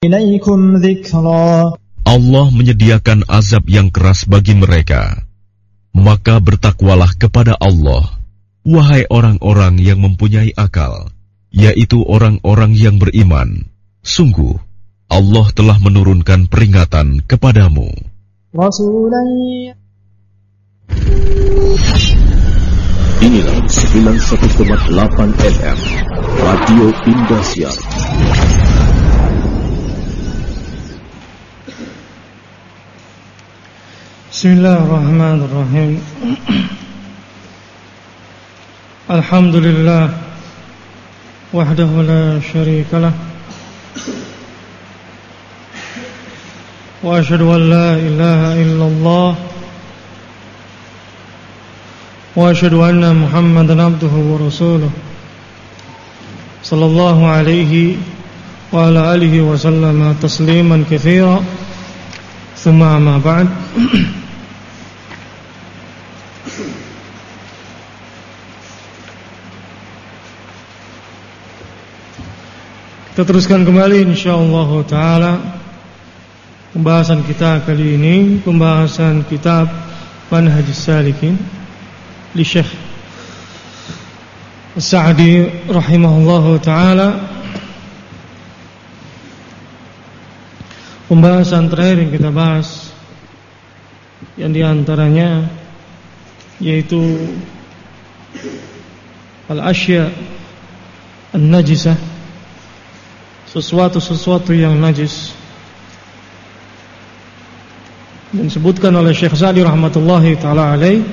إليكم ذكرا. Allah menyediakan azab yang keras bagi mereka. Maka bertakwalah kepada Allah, wahai orang-orang yang mempunyai akal, yaitu orang-orang yang beriman. Sungguh, Allah telah menurunkan peringatan kepadamu. Inilah 91,8 FM Radio Indosiar. Bismillahirrahmanirrahim. Alhamdulillah wahdahu la syarika lah, wa asyhadu an la ilaha illallah, wa asyhadu anna Muhammadan abduhu wa rasuluh, sallallahu alaihi wa ala alihi wa sallama tasliman katsira. Tsumma amma ba'd. Kita teruskan kembali insyaallah taala pembahasan kita kali ini, pembahasan kitab Manhajus Salikin li Syekh As-Sa'di rahimahullahu taala. Pembahasan terakhir yang kita bahas yang diantaranya yaitu al-asya an-najisah, sesuatu yang najis. Dan disebutkan oleh Syekh Sa'di rahmatullahi ta'ala alaih,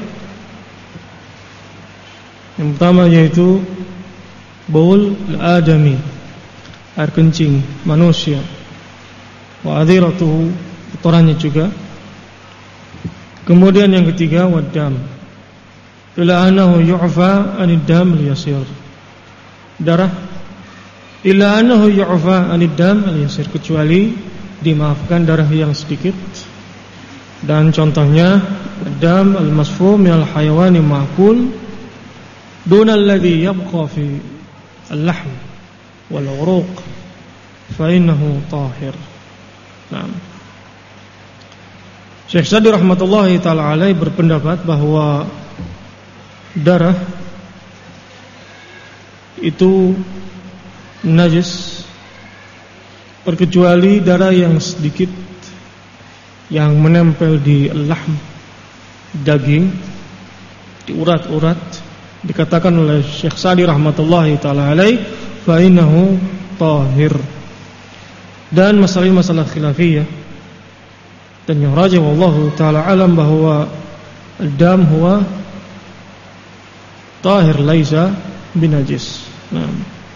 yang pertama yaitu baul al-adami, air kencing manusia, wa adhiratuhu, kotorannya juga. Kemudian yang ketiga waddam, ila annahu yu'fa anid dam al-yasir, darah, illa annahu yu'fa anid dam al-yasir, kecuali dimaafkan darah yang sedikit. Dan contohnya dam al-masfu' min al-hayawani ma'kul duna alladhi yabqa fi al-lahm wal-uruq fa innahu tahir. Nah, Syekh Sa'di rahmatullahi ta'ala alaih berpendapat bahwa darah itu najis terkecuali darah yang sedikit yang menempel di lahm, daging, di urat-urat. Dikatakan oleh Syekh Sa'di rahmatullahi ta'ala alaih fa innahu tahir. Dan masalah khilafiyah, dan yang rajih wallahu ta'ala alam bahwa al-dam huwa tahir laisa binajis. Nah,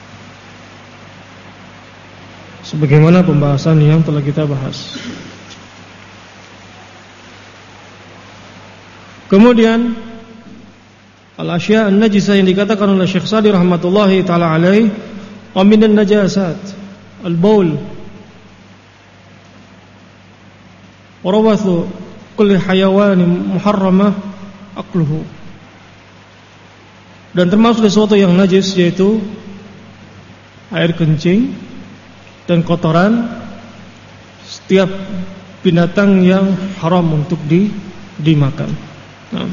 sebagaimana pembahasan yang telah kita bahas. Kemudian al-asya an-najisah yang dikatakan oleh Syekh Sa'di rahmatullahi ta'ala alaih, wa minan najasat al-baul warawathu kulli hayawanin muharramah akluhu. Dan termasuk sesuatu yang najis yaitu air kencing dan kotoran setiap binatang yang haram untuk dimakan. Nah,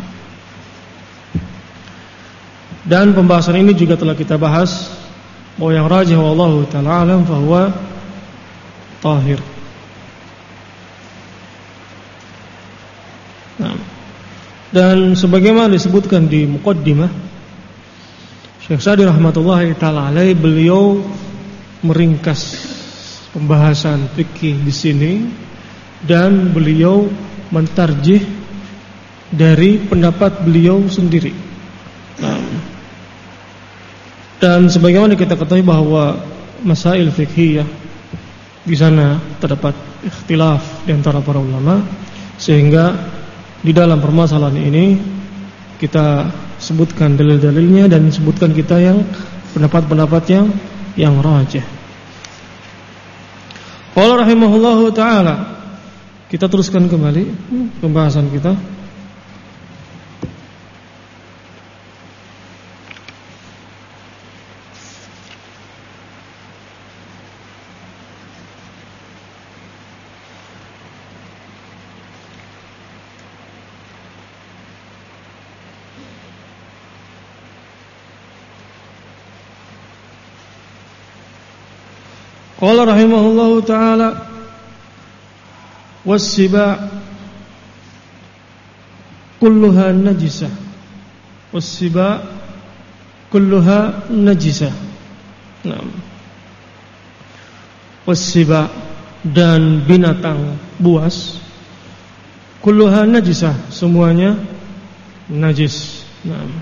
dan pembahasan ini juga telah kita bahas bahwa yang rajih wallahu ta'ala alam bahwa tahir. Nah, dan sebagaimana disebutkan di muqaddimah, Syekh Sa'di rahmatullahi ta'ala alaih, beliau meringkas pembahasan fikih di sini dan beliau mentarjih dari pendapat beliau sendiri. Nah, dan sebagaimana kita ketahui bahwa masail fikhiyah di sana terdapat ikhtilaf di antara para ulama, sehingga di dalam permasalahan ini kita sebutkan dalil-dalilnya dan sebutkan kita yang pendapat-pendapat yang rajih. Qala rahimahullahu taala. Kita teruskan kembali pembahasan kita. Qala rahimahullahu ta'ala was-siba' kulluha najisah. Was-siba' kulluha najisah. Naam. Was-siba' dan binatang buas kulluha najisah, semuanya najis. Naam.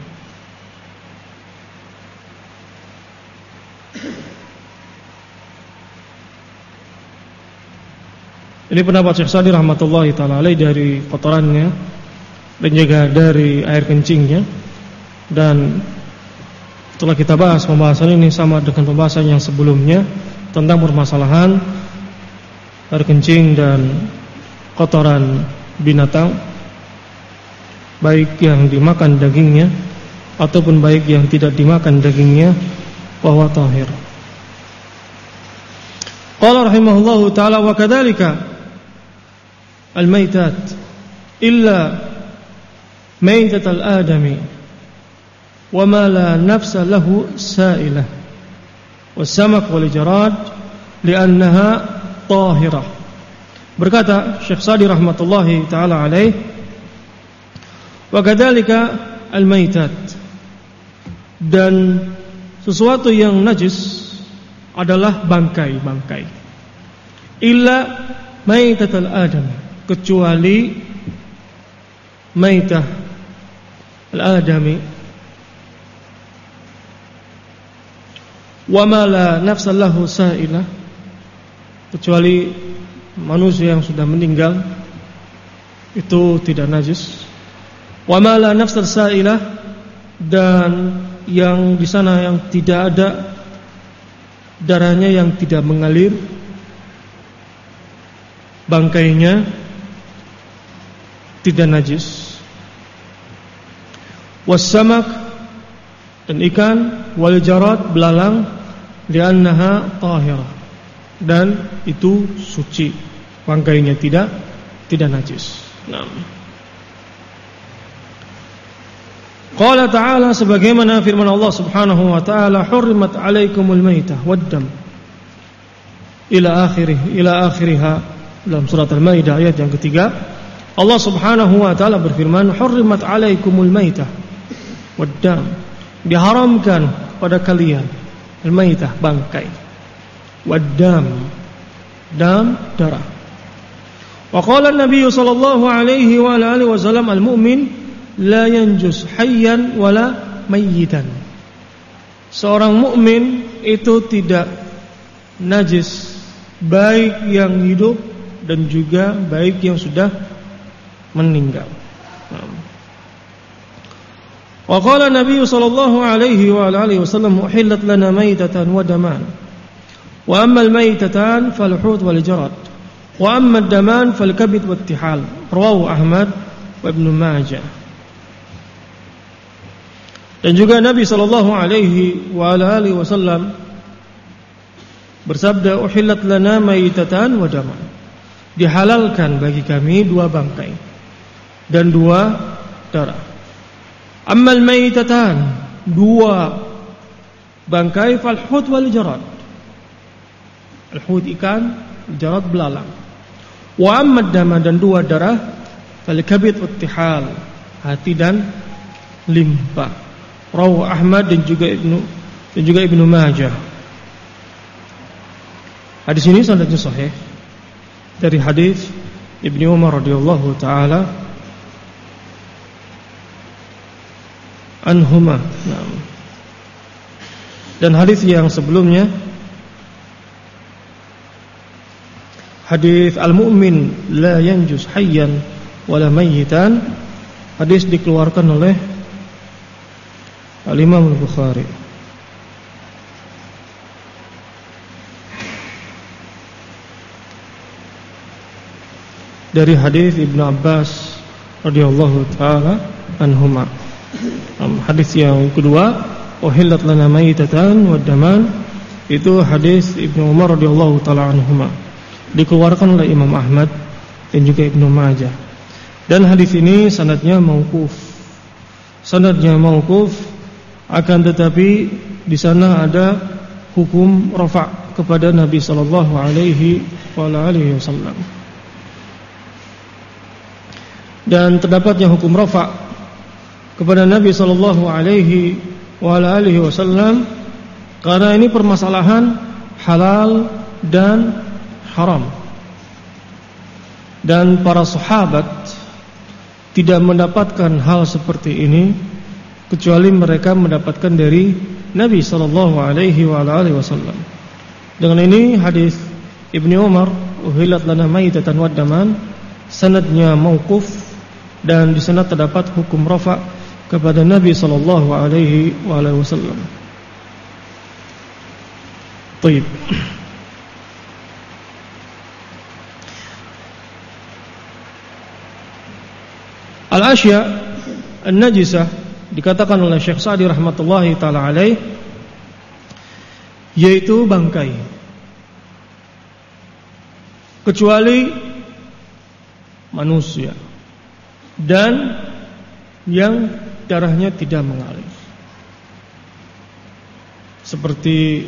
Ini pendapat Syekh Sa'di rahmatullahi ta'ala alaih dari kotorannya dan juga dari air kencingnya. Dan setelah kita bahas, pembahasan ini sama dengan pembahasan yang sebelumnya tentang permasalahan air kencing dan kotoran binatang, baik yang dimakan dagingnya ataupun baik yang tidak dimakan dagingnya, bahwa tahir. Qala rahimahullahu ta'ala wa kadzalika al-maitat illa maitat al-adami wa ma la nafsa lahu sa'ilah was-samak wal-jarad li'annaha tahirah. Berkata Syekh Sa'di rahmatullahi ta'ala alaih, wa kadzalika al-maitat, dan sesuatu yang najis adalah bangkai-bangkai. Illa maitat al-adami, kecuali maitah al-adami, wa ma la nafsa lahu sa'ilah, kecuali manusia yang sudah meninggal itu tidak najis. Wa ma la nafsa sa'ilah, dan yang di sana yang tidak ada darahnya, yang tidak mengalir, bangkainya tidak najis. Was-samak, dan ikan, wal jarad, belalang, li'annaha tahirah, dan itu suci, bangkainya tidak najis. Naam. Qala ta'ala, sebagaimana firman Allah Subhanahu wa ta'ala, hurrimat 'alaikumul maitah wad-dam ila akhiriha, dalam surat Al-Maidah ayat yang ketiga. Allah Subhanahu wa ta'ala berfirman, hurrimat 'alaikumul maitah wad-dam, diharamkan pada kalian al-maitah, bangkai, wad-dam, dam, darah. Wa qala an-nabiy sallallahu alaihi wa alihi wasallam, al-mu'min la yanjus hayyan wala mayyitan. Seorang mukmin itu tidak najis, baik yang hidup dan juga baik yang sudah meninggal. Wa qala Nabi sallallahu alaihi wa alihi wasallam, uhillat lana maytatan wa daman. Wa amma al-maytatan fal-hut wal jarad, wa amma ad-daman fal-kabid wat-tihal. Rawahu Ahmad wa Ibnu Majah. Dan juga Nabi sallallahu alaihi wa alihi wasallam bersabda, uhillat lana maitatan wa daman, dihalalkan bagi kami dua bangkai dan dua darah. Ammal maitatan, dua bangkai, fal hut wal jarad, al hut ikan, jarad belalang. Wa amma dama, dan dua darah, fal kabid wat tihal, hati dan limpa. Rawahu Ahmad dan juga Ibnu Majah. Hadis ini sanadnya sahih dari hadis Ibnu Umar radhiyallahu taala anhuma. Dan hadis yang sebelumnya, hadis al-mu'min la yanjus hayyan wala mayyitan, hadis dikeluarkan oleh Al-Imam Al-Bukhari. Dari hadis Ibnu Abbas radhiyallahu taala anhuma. Hadis yang kedua, uhillat lana maitatan wa daman, itu hadis Ibnu Umar radhiyallahu taala anhuma, dikeluarkan oleh Imam Ahmad dan juga Ibnu Majah. Dan hadis ini sanadnya mauquf. Sanadnya mauquf, akan tetapi di sana ada hukum rafa' kepada Nabi sallallahu alaihi wasallam. Dan terdapatnya hukum rafa' kepada Nabi sallallahu alaihi wasallam karena ini permasalahan halal dan haram. Dan para sahabat tidak mendapatkan hal seperti ini kecuali mereka mendapatkan dari Nabi sallallahu alaihi wasallam. Dengan ini hadis Ibnu Umar, "Uhillat lana maitatan wa daman," sanadnya mauquf dan di sana terdapat hukum rafa' kepada Nabi sallallahu alaihi wasallam. Baik. Al-asya an-najisah dikatakan oleh Syekh Sa'di rahmatullahi taala alaih yaitu bangkai, kecuali manusia dan yang darahnya tidak mengalir, seperti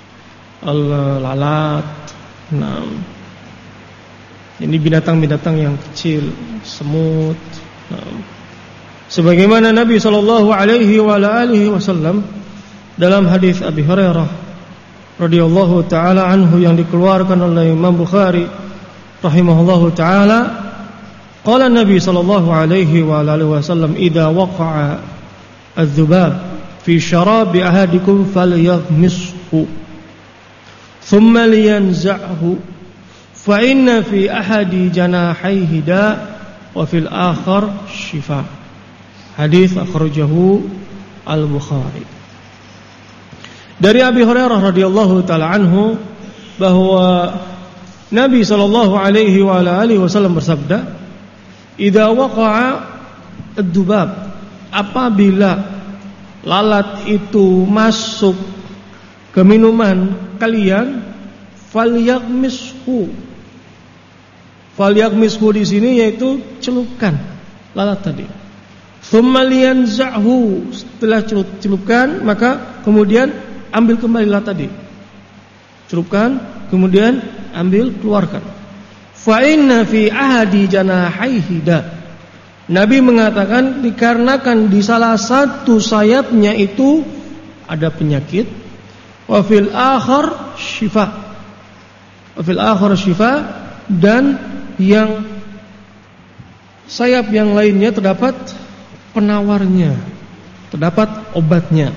lalat. Nah, ini binatang-binatang yang kecil, semut. Nah, sebagaimana Nabi sallallahu alaihi wasallam dalam hadis Abi Hurairah radhiyallahu taala anhu yang dikeluarkan oleh Imam Bukhari rahimahullahu taala, qala Nabi sallallahu alaihi wasallam, "Idza waqa'a adz-dzubab fi syarabi ahadikum falyaghmishu thumma liyanza'hu fa inna fi ahadi janahaihi da' wa fil akhar shifa." Hadis akhrajahu Al-Bukhari. Dari Abi Hurairah radhiyallahu taala anhu bahwa Nabi sallallahu alaihi wasallam bersabda, "Idza waqa'a ad-dubab," apabila lalat itu masuk ke minuman kalian, falyaghmishu. Falyaghmishu di sini yaitu celupkan lalat tadi. Tsumma liyanza'hu, setelah celupkan maka kemudian ambil kembali lalat tadi. Celupkan, kemudian ambil, keluarkan. Fa inna fi ahadi janahaihi da. Nabi mengatakan dikarenakan di salah satu sayapnya itu ada penyakit. Wa fil akhar shifa. Wa fil akhar shifa, dan yang sayap yang lainnya terdapat penawarnya, terdapat obatnya.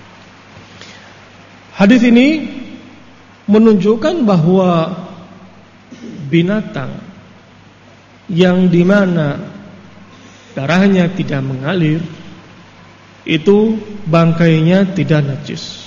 Hadis ini menunjukkan bahwa binatang yang dimana darahnya tidak mengalir itu bangkainya tidak najis.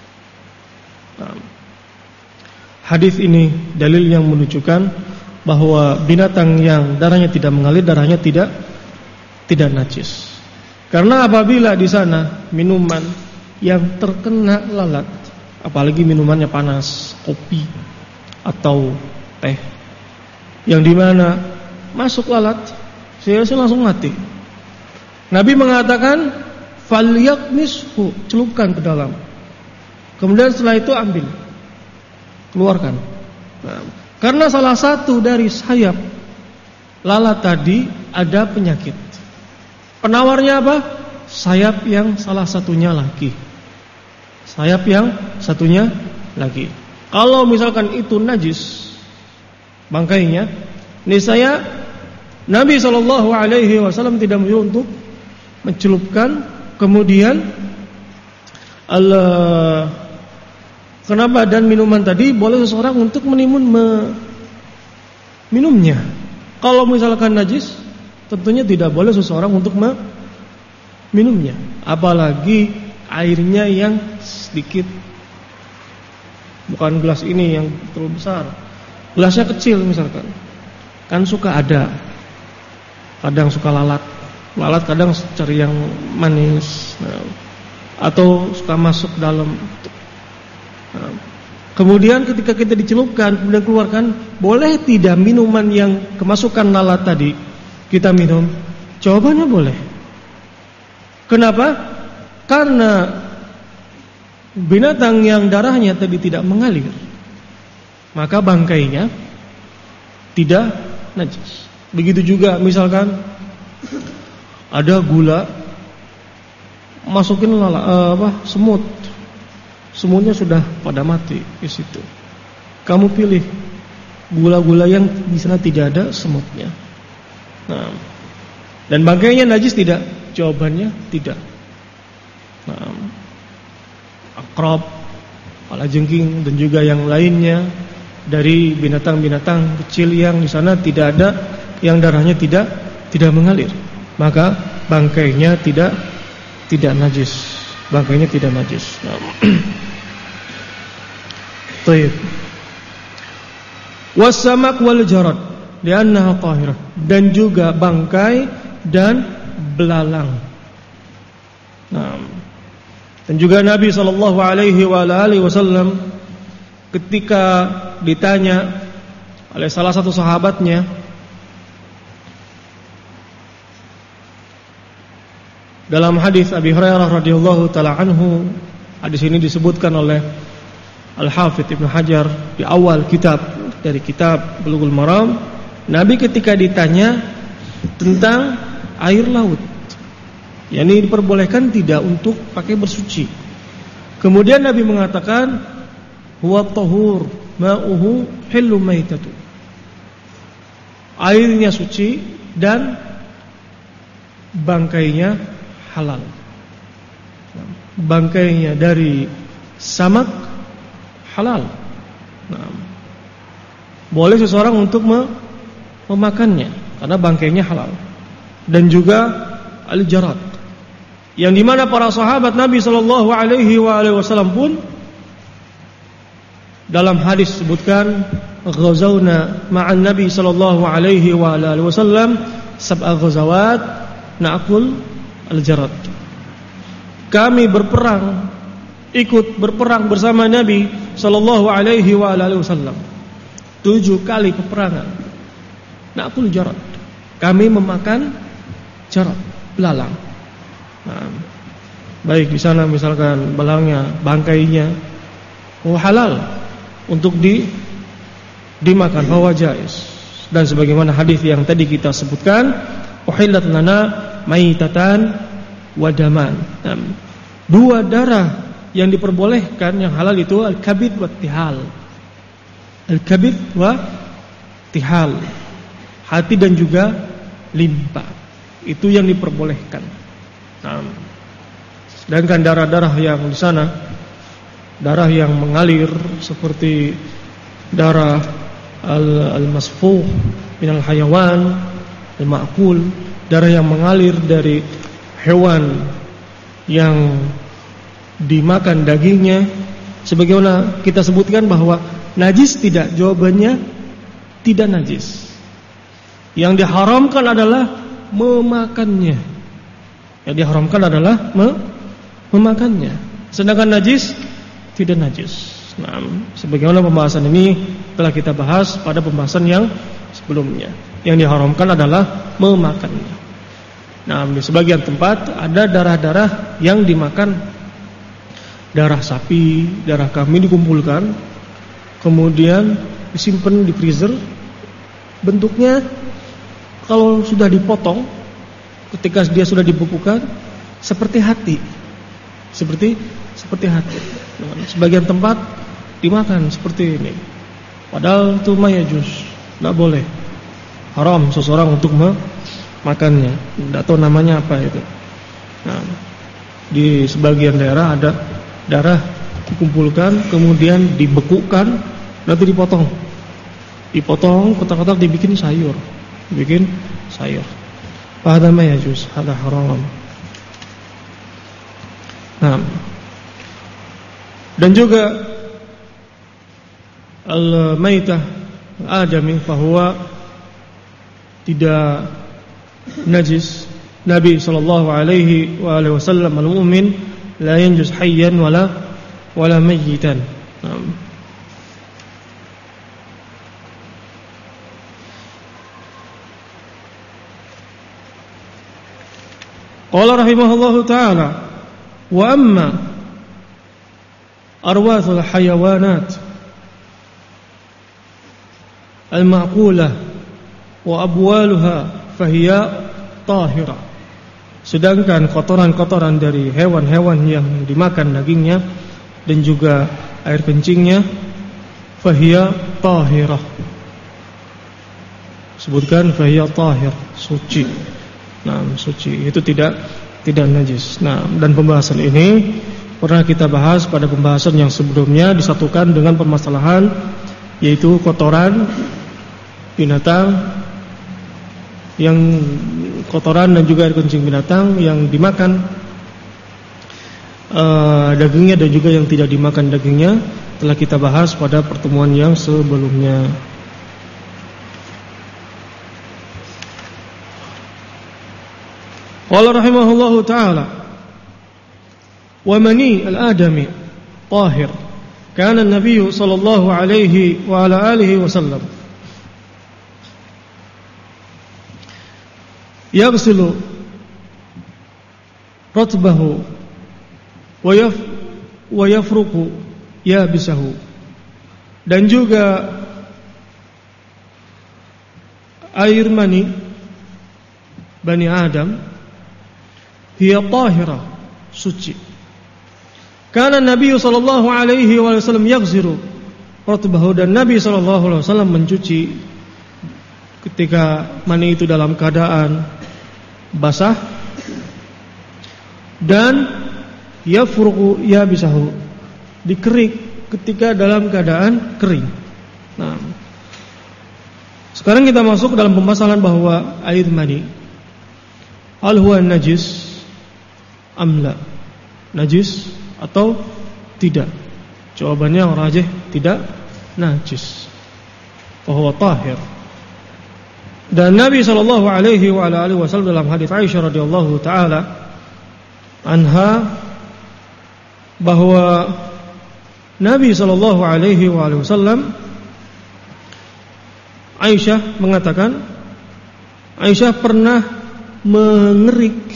Hadis ini dalil yang menunjukkan bahwa binatang yang darahnya tidak mengalir, darahnya tidak najis. Karena apabila di sana minuman yang terkena lalat, apalagi minumannya panas, kopi atau teh, yang dimana masuk lalat, saya langsung mati. Nabi mengatakan falyaghmishu, celupkan ke dalam. Kemudian setelah itu ambil, keluarkan. Nah, karena salah satu dari sayap lalat tadi ada penyakit. Penawarnya apa? Sayap yang salah satunya lagi. Sayap yang satunya lagi. Kalau misalkan itu najis bangkainya, niscaya Nabi SAW tidak menyuruh untuk mencelupkan. Kemudian kenapa dan minuman tadi boleh seseorang untuk minumnya. Kalau misalkan najis, tentunya tidak boleh seseorang untuk minumnya, apalagi airnya yang sedikit, bukan gelas ini yang terlalu besar, gelasnya kecil misalkan, kan suka ada, kadang suka lalat kadang cari yang manis, atau suka masuk dalam. Kemudian ketika kita dicelupkan kemudian keluarkan, boleh tidak minuman yang kemasukan lalat tadi kita minum? Jawabannya boleh. Kenapa? Karena binatang yang darahnya tadi tidak mengalir maka bangkainya tidak najis. Begitu juga misalkan ada gula, masukin semut. Semutnya sudah pada mati di situ. Kamu pilih gula-gula yang di sana tidak ada semutnya. Nah, dan bangkainya najis tidak? Jawabannya tidak. Nah, akrab, kalajengking dan juga yang lainnya dari binatang-binatang kecil yang di sana tidak ada, yang darahnya tidak mengalir, maka bangkainya tidak najis. Bangkainya tidak najis. Baik. Wasamak wal jarad li'annaha tahirah, dan juga bangkai dan belalang. Nah, dan juga Nabi sallallahu alaihi wasallam ketika ditanya oleh salah satu sahabatnya, dalam hadis Abi Hurairah radhiyallahu taala anhu, hadis ini disebutkan oleh Al-Hafidz Ibnu Hajar di awal kitab dari kitab Bulughul Maram. Nabi ketika ditanya tentang air laut, yakni diperbolehkan tidak untuk pakai bersuci, kemudian Nabi mengatakan huwa tahur ma'uhu hillu maitatu, airnya suci dan bangkainya halal. Bangkainya dari samak halal. Nah, boleh seseorang untuk memakannya karena bangkainya halal. Dan juga al-jarad, yang dimana para sahabat Nabi sallallahu alaihi wasallam pun dalam hadis sebutkan ghazawna ma'an Nabi sallallahu alaihi wasallam sab'a ghazawat na'kul al-jarad. Kami ikut berperang bersama Nabi sallallahu alaihi wasallam 7 kali peperangan. Na'kul jarad, kami memakan jarad, belalang. Nah, baik di sana misalkan belangnya, bangkainya halal untuk dimakan, bahwa jais. Dan sebagaimana hadis yang tadi kita sebutkan, uhillat lana maitatan wa daman. Nah, 2 darah yang diperbolehkan yang halal itu al-kabid wa tihal. Al-kabid wa tihal, hati dan juga limpa, itu yang diperbolehkan. Nah, sedangkan darah-darah yang di sana, darah yang mengalir seperti darah al-masfuh minal hayawan al-ma'kul, darah yang mengalir dari hewan yang dimakan dagingnya, sebagaimana kita sebutkan bahwa najis tidak, jawabannya tidak najis. Yang diharamkan adalah memakannya. Yang diharamkan adalah memakannya. Sedangkan najis tidak najis. Nah, sebagaimana pembahasan ini telah kita bahas pada pembahasan yang sebelumnya. Yang diharamkan adalah memakannya. Nah, di sebagian tempat ada darah-darah yang dimakan. Darah sapi, darah kambing dikumpulkan, kemudian disimpan di freezer. Bentuknya kalau sudah dipotong, ketika dia sudah dibekukan, seperti hati. Seperti hati. Nah, sebagian tempat dimakan seperti ini. Padahal itu mayajus, tidak boleh. Haram seseorang untuk memakannya. Tidak tahu namanya apa itu. Nah, di sebagian daerah ada darah dikumpulkan, kemudian dibekukan, nanti dipotong, kotak-kotak, dibikin sayur. Hadza mayajus, hadza haram. Nah, dan juga al-maitah al-adami fahuwa tidak najis. Nabi sallallahu alaihi wasallam al-mu'min la yanjus hayyan wala mayyitan. Qala rahimahullahu ta'ala, wa amma arwathul hayawanat al-ma'qulah wa abwaluha fahiya tahira. Sedangkan kotoran-kotoran dari hewan-hewan yang dimakan dagingnya dan juga air kencingnya fahiya tahirah. Sebutkan fahiya tahir, suci. Nah, suci itu tidak najis. Nah, dan pembahasan ini pernah kita bahas pada pembahasan yang sebelumnya, disatukan dengan permasalahan yaitu kotoran binatang, yang kotoran dan juga air kencing binatang yang dimakan dagingnya dan juga yang tidak dimakan dagingnya, telah kita bahas pada pertemuan yang sebelumnya. Qala rahimahullahu ta'ala, wa mani al-adami tahir. Kana an-nabiy sallallahu alaihi wa ala alihi wasallam yaghsilu ratbahu wa yafruqu yabisahu. Dan juga air mani Bani Adam hiya tahira, suci. Karena Nabi sallallahu alaihi wasallam yaghsiru ratbahu, dan Nabi sallallahu alaihi wasallam mencuci ketika mani itu dalam keadaan basah, dan yafruqu yabisahu, dikerik ketika dalam keadaan kering. Nah, sekarang kita masuk dalam pembahasan bahwa air mani al huwa najis amla, najis atau tidak. Jawabannya yang rajih tidak najis, bahwa tahir. Dan Nabi sallallahu alaihi wa alihi wasallam dalam hadis Aisyah radhiyallahu taala anha, bahwa Nabi sallallahu alaihi wa alihi wasallam, Aisyah mengatakan, Aisyah pernah mengerik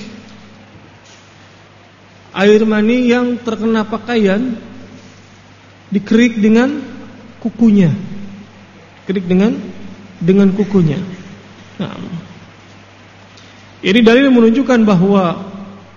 air mani yang terkena pakaian, dikerik dengan kukunya, kerik dengan kukunya. Nah, ini dalil menunjukkan bahwa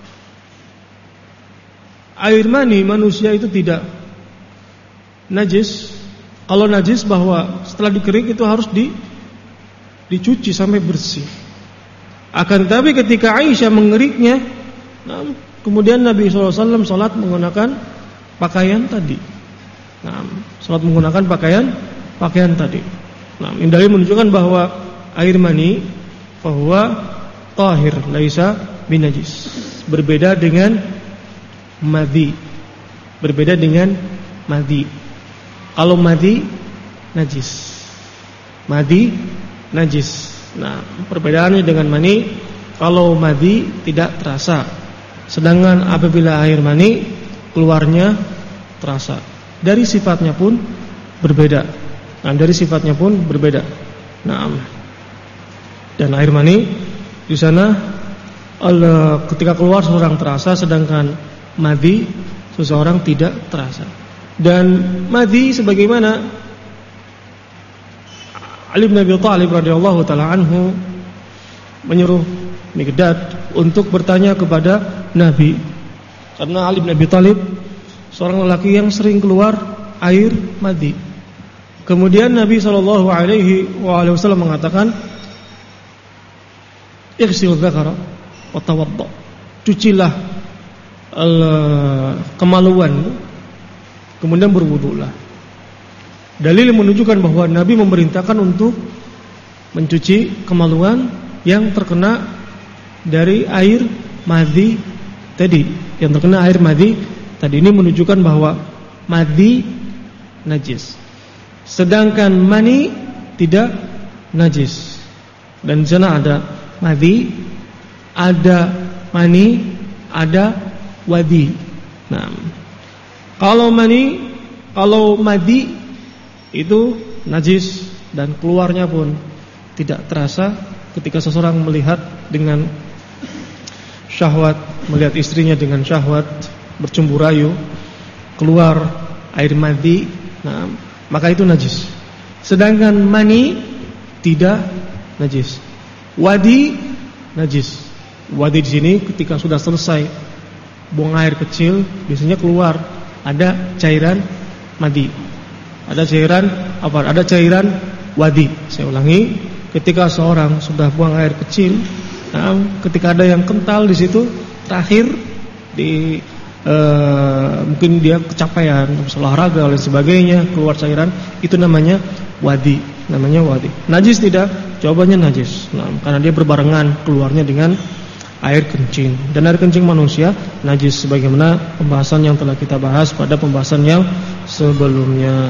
air mani manusia itu tidak najis. Kalau najis, bahwa setelah dikerik itu harus dicuci sampai bersih. Akan tetapi ketika Aisyah mengeriknya, nah, kemudian Nabi SAW salat menggunakan pakaian tadi. Nah, salat menggunakan pakaian tadi. Nah, ini dalil menunjukkan bahwa air mani bahwa tahir, laisa binajis. Berbeda dengan madhi. Berbeda dengan madhi. Kalau madhi najis, madhi najis. Nah, perbedaannya dengan mani, kalau madhi tidak terasa, sedangkan apabila air mani keluarnya terasa. Dari sifatnya pun berbeda. Nah, dari sifatnya pun berbeda. Nah, dan air mani di sana ketika keluar seseorang terasa, sedangkan madhi seseorang tidak terasa. Dan madhi sebagaimana Ali bin Abi Thalib radhiyallahu taala anhu menyuruh Miqdad untuk bertanya kepada Nabi, karena Ali bin Abi Thalib seorang lelaki yang sering keluar air madhi. Kemudian Nabi sallallahu alaihi wasallam mengatakan, "Ighsil dzakara wa tawadda." Cucilah kemaluan, kemudian berwudulah. Dalil menunjukkan bahwa Nabi memerintahkan untuk mencuci kemaluan yang terkena dari air madhi tadi, yang terkena air madhi tadi. Ini menunjukkan bahwa madhi najis, sedangkan mani tidak najis. Dan di sana ada madhi, ada mani, ada wadi. Nah, kalau madhi itu najis dan keluarnya pun tidak terasa ketika seseorang melihat dengan syahwat, melihat istrinya dengan syahwat, bercumbu rayu, keluar air madhi, nah, maka itu najis. Sedangkan mani tidak najis. Wadi najis. Wadi di sini ketika sudah selesai buang air kecil, biasanya keluar ada cairan madi. Ada cairan apa? Ada cairan wadi. Saya ulangi, ketika seorang sudah buang air kecil, ketika ada yang kental di situ, terakhir di mungkin dia kecapean, olahraga oleh sebagainya, keluar cairan, itu namanya wadi, Najis tidak? Jawabannya najis. Karena dia berbarengan keluarnya dengan air kencing. Dan air kencing manusia najis sebagaimana pembahasan yang telah kita bahas pada pembahasan yang sebelumnya.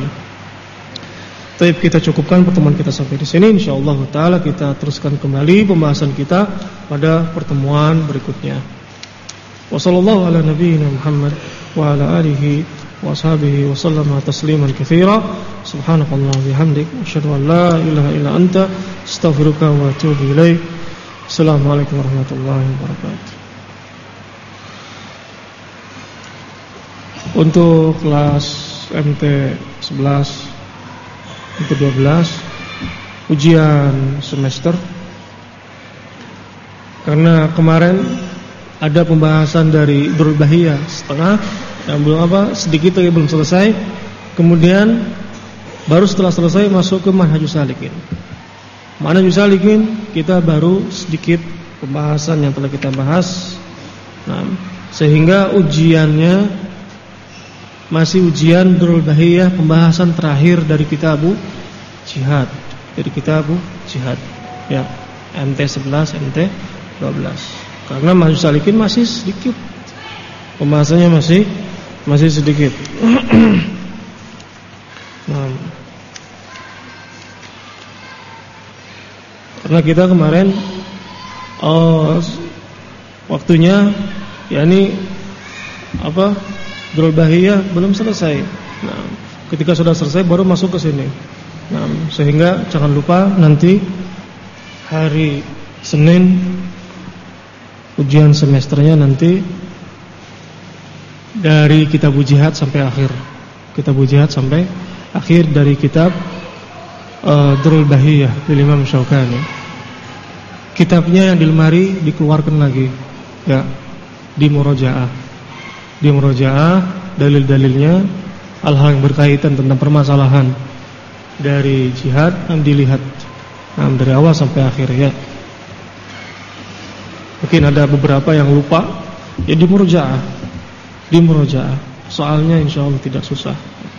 Baik, kita cukupkan pertemuan kita sampai di sini. Insyaallah taala kita teruskan kembali pembahasan kita pada pertemuan berikutnya. Wassallallahu ala nabiyyina Muhammad wa ala alihi wa ashabihi wa sallama tasliman katsira. Subhanallahi bihamdik asyhadu an la ilaha illa anta astaghfiruka wa atubu ilaik. Assalamualaikum warahmatullahi wabarakatuh. Untuk kelas MT 11 MT 12 ujian semester, karena kemarin ada pembahasan dari Durrul Bahiyah setengah yang belum sedikit lagi belum selesai. Kemudian baru setelah selesai masuk ke Manhajus Salikin. Manhajus Salikin kita baru sedikit pembahasan yang telah kita bahas. Sehingga ujiannya masih ujian Durrul Bahiyah, pembahasan terakhir dari Kitabu Jihad. Ya, MT 11, MT 12. Karena Manhajus Salikin masih sedikit, pembahasannya masih sedikit. Karena kita kemarin waktunya yakni Durrul Bahiyah belum selesai. Ketika sudah selesai baru masuk ke sini. Sehingga jangan lupa nanti hari Senin ujian semesternya nanti dari kitab Jihad sampai akhir. Kitab Jihad sampai akhir dari kitab Durrul Bahiyah dari Imam Syaukani. Kitabnya yang di lemari dikeluarkan lagi, ya, di murojaah. Di murojaah dalil-dalilnya, hal-hal yang berkaitan tentang permasalahan dari jihad yang dilihat dari awal sampai akhir, ya. Mungkin ada beberapa yang lupa, ya di murojaah. Soalnya insyaallah tidak susah.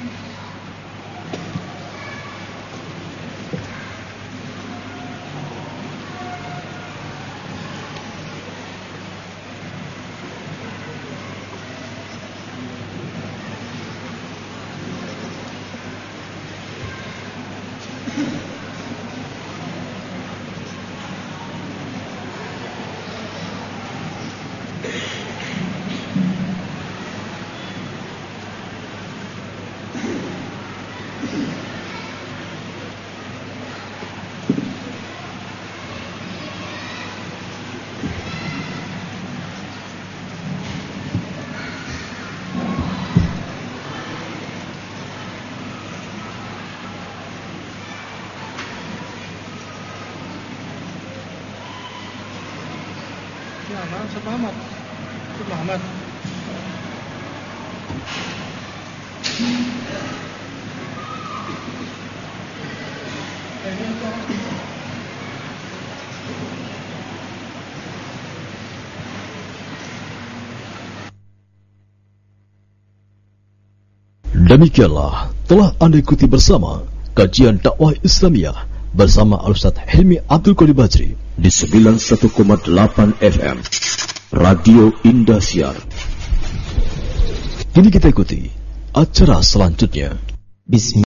Muhammad. Demikianlah telah Anda ikuti bersama kajian dakwah Islamiyah bersama Al-Ustaz Hilmi Abdul Qadir Bajri di 91,8 FM Radio Indosiar. Kini kita ikuti acara selanjutnya.